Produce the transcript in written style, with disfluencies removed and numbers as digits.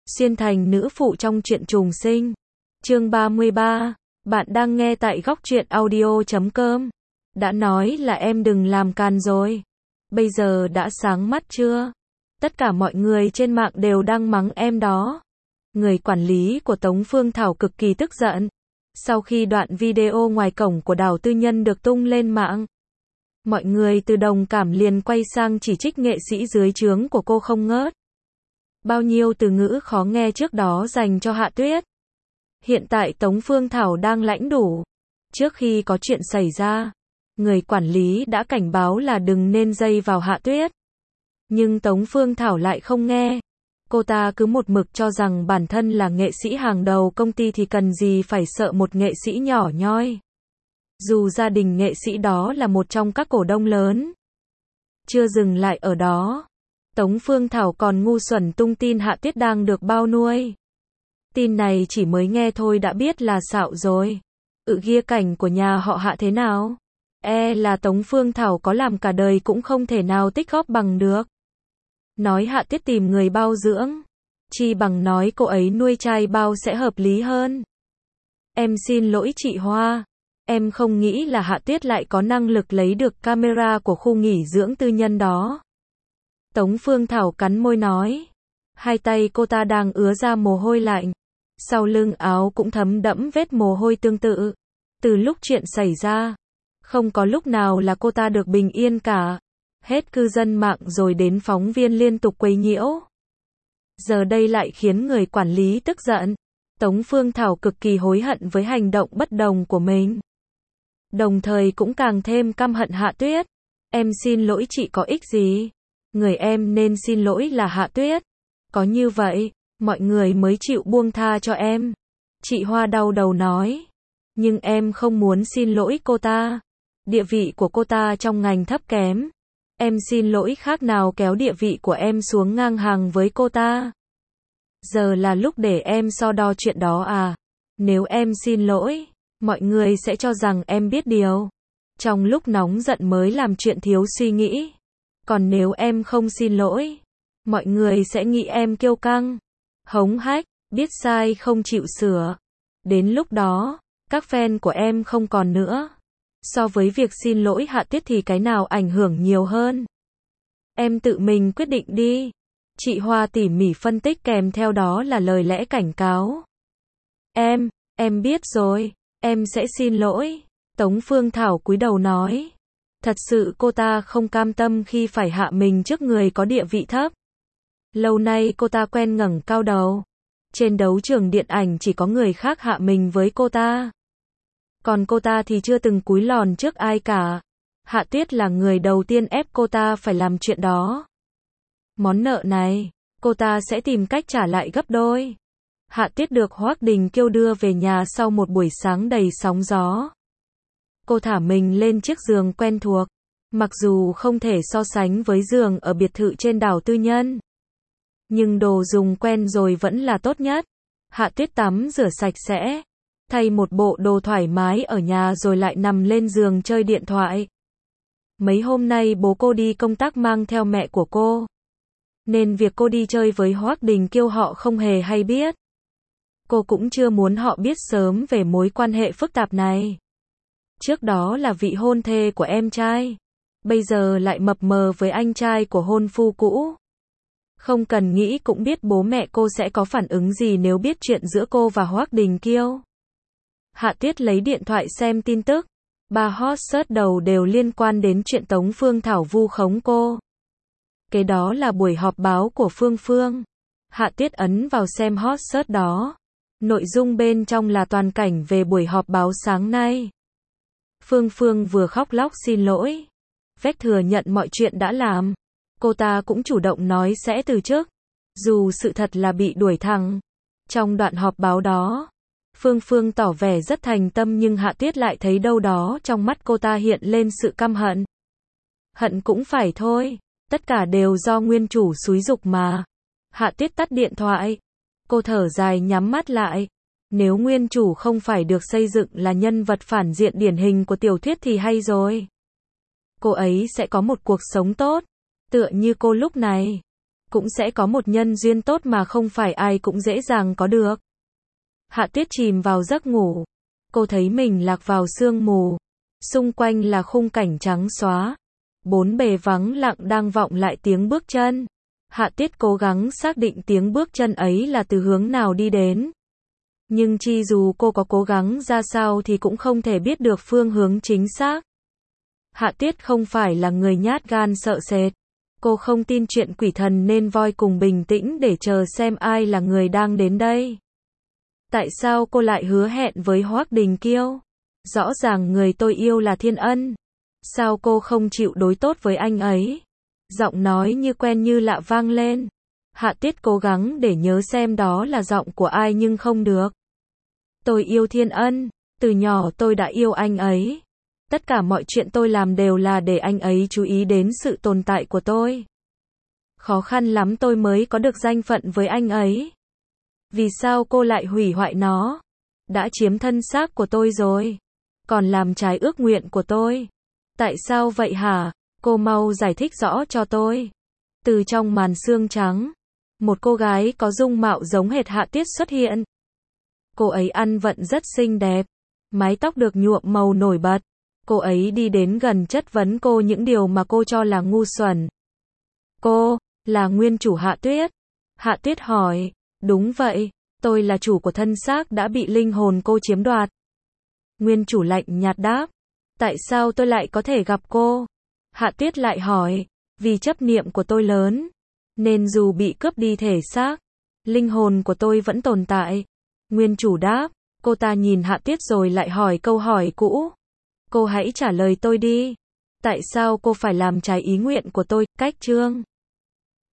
Xuyên thành nữ phụ trong truyện trùng sinh. Chương 33. Bạn đang nghe tại góc truyện audio.com. Đã nói là em đừng làm càn rồi. Bây giờ đã sáng mắt chưa? Tất cả mọi người trên mạng đều đang mắng em đó. Người quản lý của Tống Phương Thảo cực kỳ tức giận. Sau khi đoạn video ngoài cổng của đảo tư nhân được tung lên mạng, mọi người từ đồng cảm liền quay sang chỉ trích nghệ sĩ dưới trướng của cô không ngớt. Bao nhiêu từ ngữ khó nghe trước đó dành cho Hạ Tuyết. Hiện tại Tống Phương Thảo đang lãnh đủ. Trước khi có chuyện xảy ra, người quản lý đã cảnh báo là đừng nên dây vào Hạ Tuyết. Nhưng Tống Phương Thảo lại không nghe. Cô ta cứ một mực cho rằng bản thân là nghệ sĩ hàng đầu công ty thì cần gì phải sợ một nghệ sĩ nhỏ nhoi. Dù gia đình nghệ sĩ đó là một trong các cổ đông lớn. Chưa dừng lại ở đó, Tống Phương Thảo còn ngu xuẩn tung tin Hạ Tuyết đang được bao nuôi. Tin này chỉ mới nghe thôi đã biết là xạo rồi. Ghia cảnh của nhà họ Hạ thế nào? Là Tống Phương Thảo có làm cả đời cũng không thể nào tích góp bằng được. Nói Hạ Tuyết tìm người bao dưỡng, chi bằng nói cô ấy nuôi trai bao sẽ hợp lý hơn. Em xin lỗi chị Hoa. Em không nghĩ là Hạ Tuyết lại có năng lực lấy được camera của khu nghỉ dưỡng tư nhân đó. Tống Phương Thảo cắn môi nói. Hai tay cô ta đang ứa ra mồ hôi lạnh. Sau lưng áo cũng thấm đẫm vết mồ hôi tương tự. Từ lúc chuyện xảy ra, không có lúc nào là cô ta được bình yên cả. Hết cư dân mạng rồi đến phóng viên liên tục quấy nhiễu. Giờ đây lại khiến người quản lý tức giận. Tống Phương Thảo cực kỳ hối hận với hành động bất đồng của mình. Đồng thời cũng càng thêm căm hận Hạ Tuyết. Em xin lỗi chị có ích gì? Người em nên xin lỗi là Hạ Tuyết. Có như vậy, mọi người mới chịu buông tha cho em. Chị Hoa đau đầu nói. Nhưng em không muốn xin lỗi cô ta. Địa vị của cô ta trong ngành thấp kém. Em xin lỗi khác nào kéo địa vị của em xuống ngang hàng với cô ta. Giờ là lúc để em so đo chuyện đó à? Nếu em xin lỗi, mọi người sẽ cho rằng em biết điều. Trong lúc nóng giận mới làm chuyện thiếu suy nghĩ. Còn nếu em không xin lỗi, mọi người sẽ nghĩ em kiêu căng, hống hách, biết sai không chịu sửa. Đến lúc đó, các fan của em không còn nữa. So với việc xin lỗi Hạ Tuyết thì cái nào ảnh hưởng nhiều hơn? Em tự mình quyết định đi. Chị Hoa tỉ mỉ phân tích kèm theo đó là lời lẽ cảnh cáo. Em biết rồi, em sẽ xin lỗi. Tống Phương Thảo cúi đầu nói. Thật sự cô ta không cam tâm khi phải hạ mình trước người có địa vị thấp. Lâu nay cô ta quen ngẩng cao đầu. Trên đấu trường điện ảnh chỉ có người khác hạ mình với cô ta. Còn cô ta thì chưa từng cúi lòn trước ai cả. Hạ Tuyết là người đầu tiên ép cô ta phải làm chuyện đó. Món nợ này, cô ta sẽ tìm cách trả lại gấp đôi. Hạ Tuyết được Hoắc Đình Kiêu đưa về nhà sau một buổi sáng đầy sóng gió. Cô thả mình lên chiếc giường quen thuộc. Mặc dù không thể so sánh với giường ở biệt thự trên đảo tư nhân. Nhưng đồ dùng quen rồi vẫn là tốt nhất. Hạ Tuyết tắm rửa sạch sẽ. Thay một bộ đồ thoải mái ở nhà rồi lại nằm lên giường chơi điện thoại. Mấy hôm nay bố cô đi công tác mang theo mẹ của cô. Nên việc cô đi chơi với Hoắc Đình Kiêu họ không hề hay biết. Cô cũng chưa muốn họ biết sớm về mối quan hệ phức tạp này. Trước đó là vị hôn thê của em trai. Bây giờ lại mập mờ với anh trai của hôn phu cũ. Không cần nghĩ cũng biết bố mẹ cô sẽ có phản ứng gì nếu biết chuyện giữa cô và Hoắc Đình Kiêu. Hạ Tuyết lấy điện thoại xem tin tức. 3 hot search đầu đều liên quan đến chuyện Tống Phương Thảo vu khống cô. Cái đó là buổi họp báo của Phương Phương. Hạ Tuyết ấn vào xem hot search đó. Nội dung bên trong là toàn cảnh về buổi họp báo sáng nay. Phương Phương vừa khóc lóc xin lỗi. Vách thừa nhận mọi chuyện đã làm. Cô ta cũng chủ động nói sẽ từ chức. Dù sự thật là bị đuổi thẳng. Trong đoạn họp báo đó, Phương Phương tỏ vẻ rất thành tâm nhưng Hạ Tuyết lại thấy đâu đó trong mắt cô ta hiện lên sự căm hận. Hận cũng phải thôi. Tất cả đều do nguyên chủ xúi giục mà. Hạ Tuyết tắt điện thoại. Cô thở dài nhắm mắt lại. Nếu nguyên chủ không phải được xây dựng là nhân vật phản diện điển hình của tiểu thuyết thì hay rồi. Cô ấy sẽ có một cuộc sống tốt. Tựa như cô lúc này. cũng sẽ có một nhân duyên tốt mà không phải ai cũng dễ dàng có được. Hạ Tuyết chìm vào giấc ngủ. Cô thấy mình lạc vào sương mù. Xung quanh là khung cảnh trắng xóa. Bốn bề vắng lặng đang vọng lại tiếng bước chân. Hạ Tuyết cố gắng xác định tiếng bước chân ấy là từ hướng nào đi đến. Nhưng chi dù cô có cố gắng ra sao thì cũng không thể biết được phương hướng chính xác. Hạ Tuyết không phải là người nhát gan sợ sệt. Cô không tin chuyện quỷ thần nên voi cùng bình tĩnh để chờ xem ai là người đang đến đây. Tại sao cô lại hứa hẹn với Hoắc Đình Kiêu? Rõ ràng người tôi yêu là Thiên Ân. Sao cô không chịu đối tốt với anh ấy? Giọng nói như quen như lạ vang lên. Hạ Tuyết cố gắng để nhớ xem đó là giọng của ai nhưng không được. Tôi yêu Thiên Ân. Từ nhỏ tôi đã yêu anh ấy. Tất cả mọi chuyện tôi làm đều là để anh ấy chú ý đến sự tồn tại của tôi. Khó khăn lắm tôi mới có được danh phận với anh ấy. Vì sao cô lại hủy hoại nó? Đã chiếm thân xác của tôi rồi. Còn làm trái ước nguyện của tôi. Tại sao vậy hả? Cô mau giải thích rõ cho tôi. Từ trong màn sương trắng, một cô gái có dung mạo giống hệt Hạ Tuyết xuất hiện. Cô ấy ăn vận rất xinh đẹp. Mái tóc được nhuộm màu nổi bật. Cô ấy đi đến gần chất vấn cô những điều mà cô cho là ngu xuẩn. Cô, là nguyên chủ Hạ Tuyết? Hạ Tuyết hỏi. Đúng vậy, tôi là chủ của thân xác đã bị linh hồn cô chiếm đoạt. Nguyên chủ lạnh nhạt đáp. Tại sao tôi lại có thể gặp cô? Hạ Tuyết lại hỏi. Vì chấp niệm của tôi lớn. Nên dù bị cướp đi thể xác, linh hồn của tôi vẫn tồn tại. Nguyên chủ đáp. Cô ta nhìn Hạ Tuyết rồi lại hỏi câu hỏi cũ. Cô hãy trả lời tôi đi. Tại sao cô phải làm trái ý nguyện của tôi? Cách chương